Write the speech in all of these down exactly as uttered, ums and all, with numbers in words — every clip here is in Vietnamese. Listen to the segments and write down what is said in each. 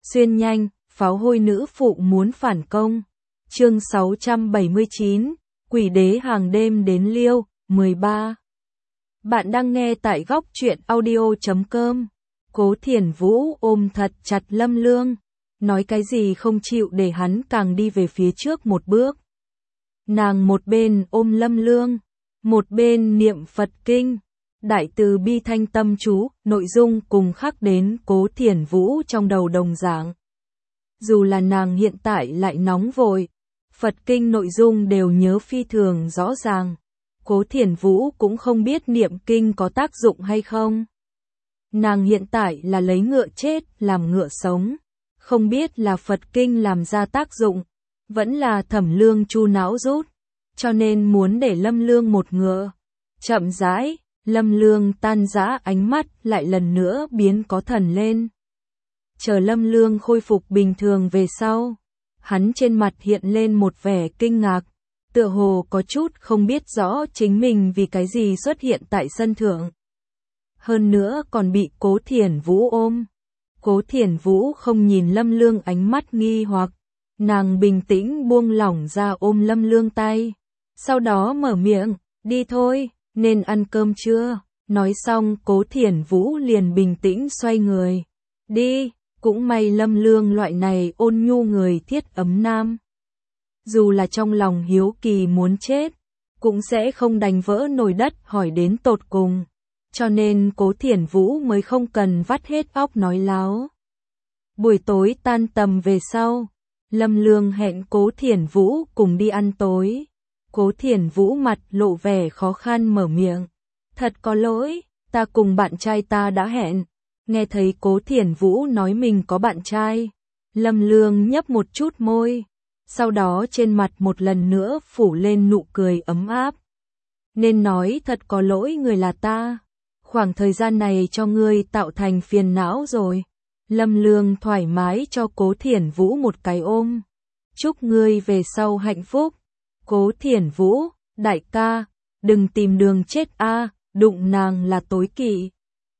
Xuyên nhanh, pháo hôi nữ phụ muốn phản công. Chương sáu trăm bảy mươi chín, Quỷ đế hàng đêm đến Liêu, mười ba. Bạn đang nghe tại góc truyện audio chấm com. Cố Thiển Vũ ôm thật chặt Lâm Lương, nói cái gì không chịu để hắn càng đi về phía trước một bước. Nàng một bên ôm Lâm Lương, một bên niệm Phật kinh, đại từ bi thanh tâm chú, nội dung cùng khắc đến Cố Thiển Vũ trong đầu đồng dạng. Dù là nàng hiện tại lại nóng vội, Phật kinh nội dung đều nhớ phi thường rõ ràng. Cố Thiển Vũ cũng không biết niệm kinh có tác dụng hay không. Nàng hiện tại là lấy ngựa chết làm ngựa sống, không biết là Phật kinh làm ra tác dụng, vẫn là Thẩm Lương chu não rút, cho nên muốn để Lâm Lương một ngựa. Chậm rãi, Lâm Lương tan rã, ánh mắt lại lần nữa biến có thần lên. Chờ Lâm Lương khôi phục bình thường về sau, hắn trên mặt hiện lên một vẻ kinh ngạc, tựa hồ có chút không biết rõ chính mình vì cái gì xuất hiện tại sân thượng. Hơn nữa còn bị Cố Thiển Vũ ôm. Cố Thiển Vũ không nhìn Lâm Lương ánh mắt nghi hoặc, nàng bình tĩnh buông lỏng ra ôm Lâm Lương tay, sau đó mở miệng, đi thôi, nên ăn cơm chưa? Nói xong Cố Thiển Vũ liền bình tĩnh xoay người, đi. Cũng may Lâm Lương loại này ôn nhu người thiết ấm nam, dù là trong lòng hiếu kỳ muốn chết, cũng sẽ không đành vỡ nồi đất hỏi đến tột cùng, cho nên Cố Thiển Vũ mới không cần vắt hết óc nói láo. Buổi tối tan tầm về sau, Lâm Lương hẹn Cố Thiển Vũ cùng đi ăn tối. Cố Thiển Vũ mặt lộ vẻ khó khăn mở miệng, thật có lỗi, ta cùng bạn trai ta đã hẹn. Nghe thấy Cố Thiển Vũ nói mình có bạn trai, Lâm Lương nhấp một chút môi, sau đó trên mặt một lần nữa phủ lên nụ cười ấm áp. Nên nói thật có lỗi người là ta, khoảng thời gian này cho ngươi tạo thành phiền não rồi. Lâm Lương thoải mái cho Cố Thiển Vũ một cái ôm. Chúc ngươi về sau hạnh phúc. Cố Thiển Vũ, đại ca, đừng tìm đường chết a, đụng nàng là tối kỵ.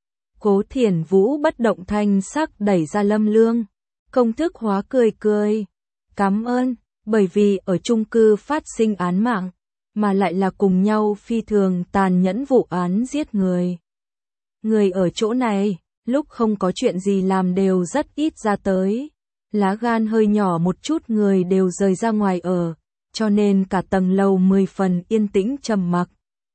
Cố Thiển Vũ bất động thanh sắc đẩy ra Lâm Lương, công thức hóa cười cười. Cảm ơn, bởi vì ở chung cư phát sinh án mạng, mà lại là cùng nhau phi thường tàn nhẫn vụ án giết người. Người ở chỗ này, lúc không có chuyện gì làm đều rất ít ra tới. Lá gan hơi nhỏ một chút người đều rời ra ngoài ở, cho nên cả tầng lầu mười phần yên tĩnh trầm mặc.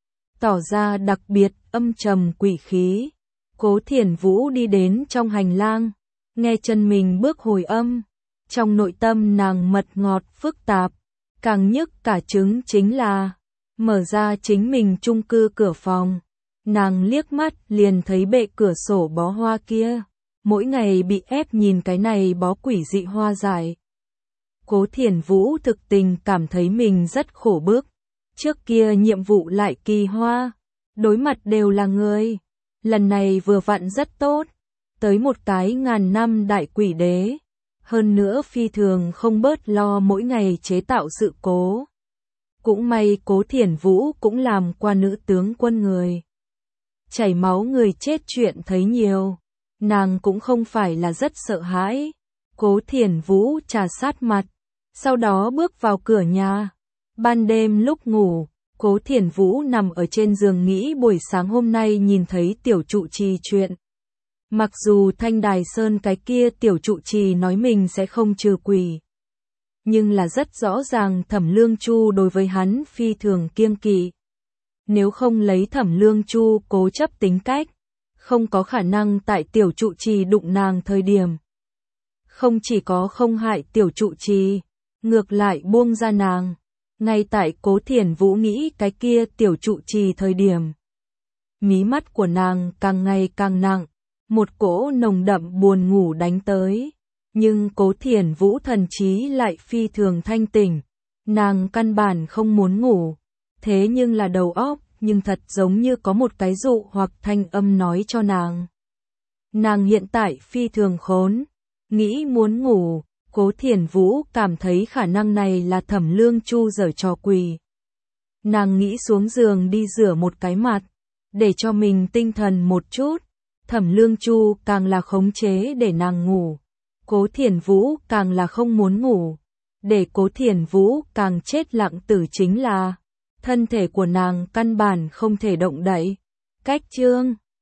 Tỏ ra đặc biệt âm trầm quỷ khí. Cố Thiển Vũ đi đến trong hành lang, nghe chân mình bước hồi âm, trong nội tâm nàng mật ngọt phức tạp, càng nhức cả trứng chính là, mở ra chính mình chung cư cửa phòng, nàng liếc mắt liền thấy bệ cửa sổ bó hoa kia, mỗi ngày bị ép nhìn cái này bó quỷ dị hoa dại. Cố Thiển Vũ thực tình cảm thấy mình rất khổ bức, trước kia nhiệm vụ lại kỳ hoa, đối mặt đều là người. Lần này vừa vặn rất tốt, tới một cái ngàn năm đại quỷ đế, hơn nữa phi thường không bớt lo mỗi ngày chế tạo sự cố. Cũng may Cố Thiển Vũ cũng làm qua nữ tướng quân người. Chảy máu người chết chuyện thấy nhiều, nàng cũng không phải là rất sợ hãi. Cố Thiển Vũ trà sát mặt, sau đó bước vào cửa nhà. Ban đêm lúc ngủ, Cố Thiển Vũ nằm ở trên giường nghĩ buổi sáng hôm nay nhìn thấy tiểu trụ trì chuyện. Mặc dù Thanh Đài Sơn cái kia tiểu trụ trì nói mình sẽ không trừ quỷ, nhưng là rất rõ ràng Thẩm Lương Chu đối với hắn phi thường kiêng kỵ. Nếu không lấy Thẩm Lương Chu cố chấp tính cách, không có khả năng tại tiểu trụ trì đụng nàng thời điểm. Không chỉ có không hại tiểu trụ trì, ngược lại buông ra nàng. Ngay tại Cố Thiển Vũ nghĩ cái kia tiểu trụ trì thời điểm, mí mắt của nàng càng ngày càng nặng, một cỗ nồng đậm buồn ngủ đánh tới, nhưng Cố Thiển Vũ thần trí lại phi thường thanh tỉnh, nàng căn bản không muốn ngủ, thế nhưng là đầu óc, nhưng thật giống như có một cái dụ hoặc thanh âm nói cho nàng. Nàng hiện tại phi thường khốn, nghĩ muốn ngủ. Cố Thiển Vũ cảm thấy khả năng này là Thẩm Lương Chu giở trò quỷ. Nàng nghĩ xuống giường đi rửa một cái mặt, để cho mình tinh thần một chút. Thẩm Lương Chu càng là khống chế để nàng ngủ. Cố Thiền Vũ càng là không muốn ngủ. Để Cố Thiền Vũ càng chết lặng tử chính là thân thể của nàng căn bản không thể động đậy. Cách chương